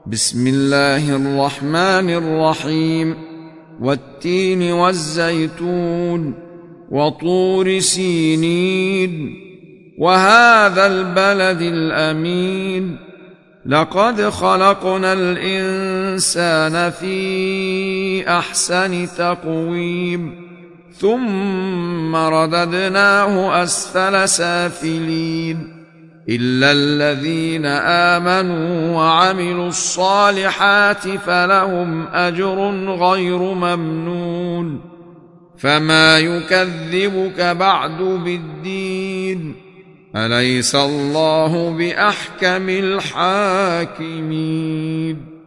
بسم الله الرحمن الرحيم والتين والزيتون وطور سينين وهذا البلد الأمين لقد خلقنا الإنسان في أحسن تقويم ثم رددناه أسفل سافلين إلا الذين آمنوا وعملوا الصالحات فلهم أجر غير ممنون فما يكذبك بعد بالدين أليس الله بأحكم الحاكمين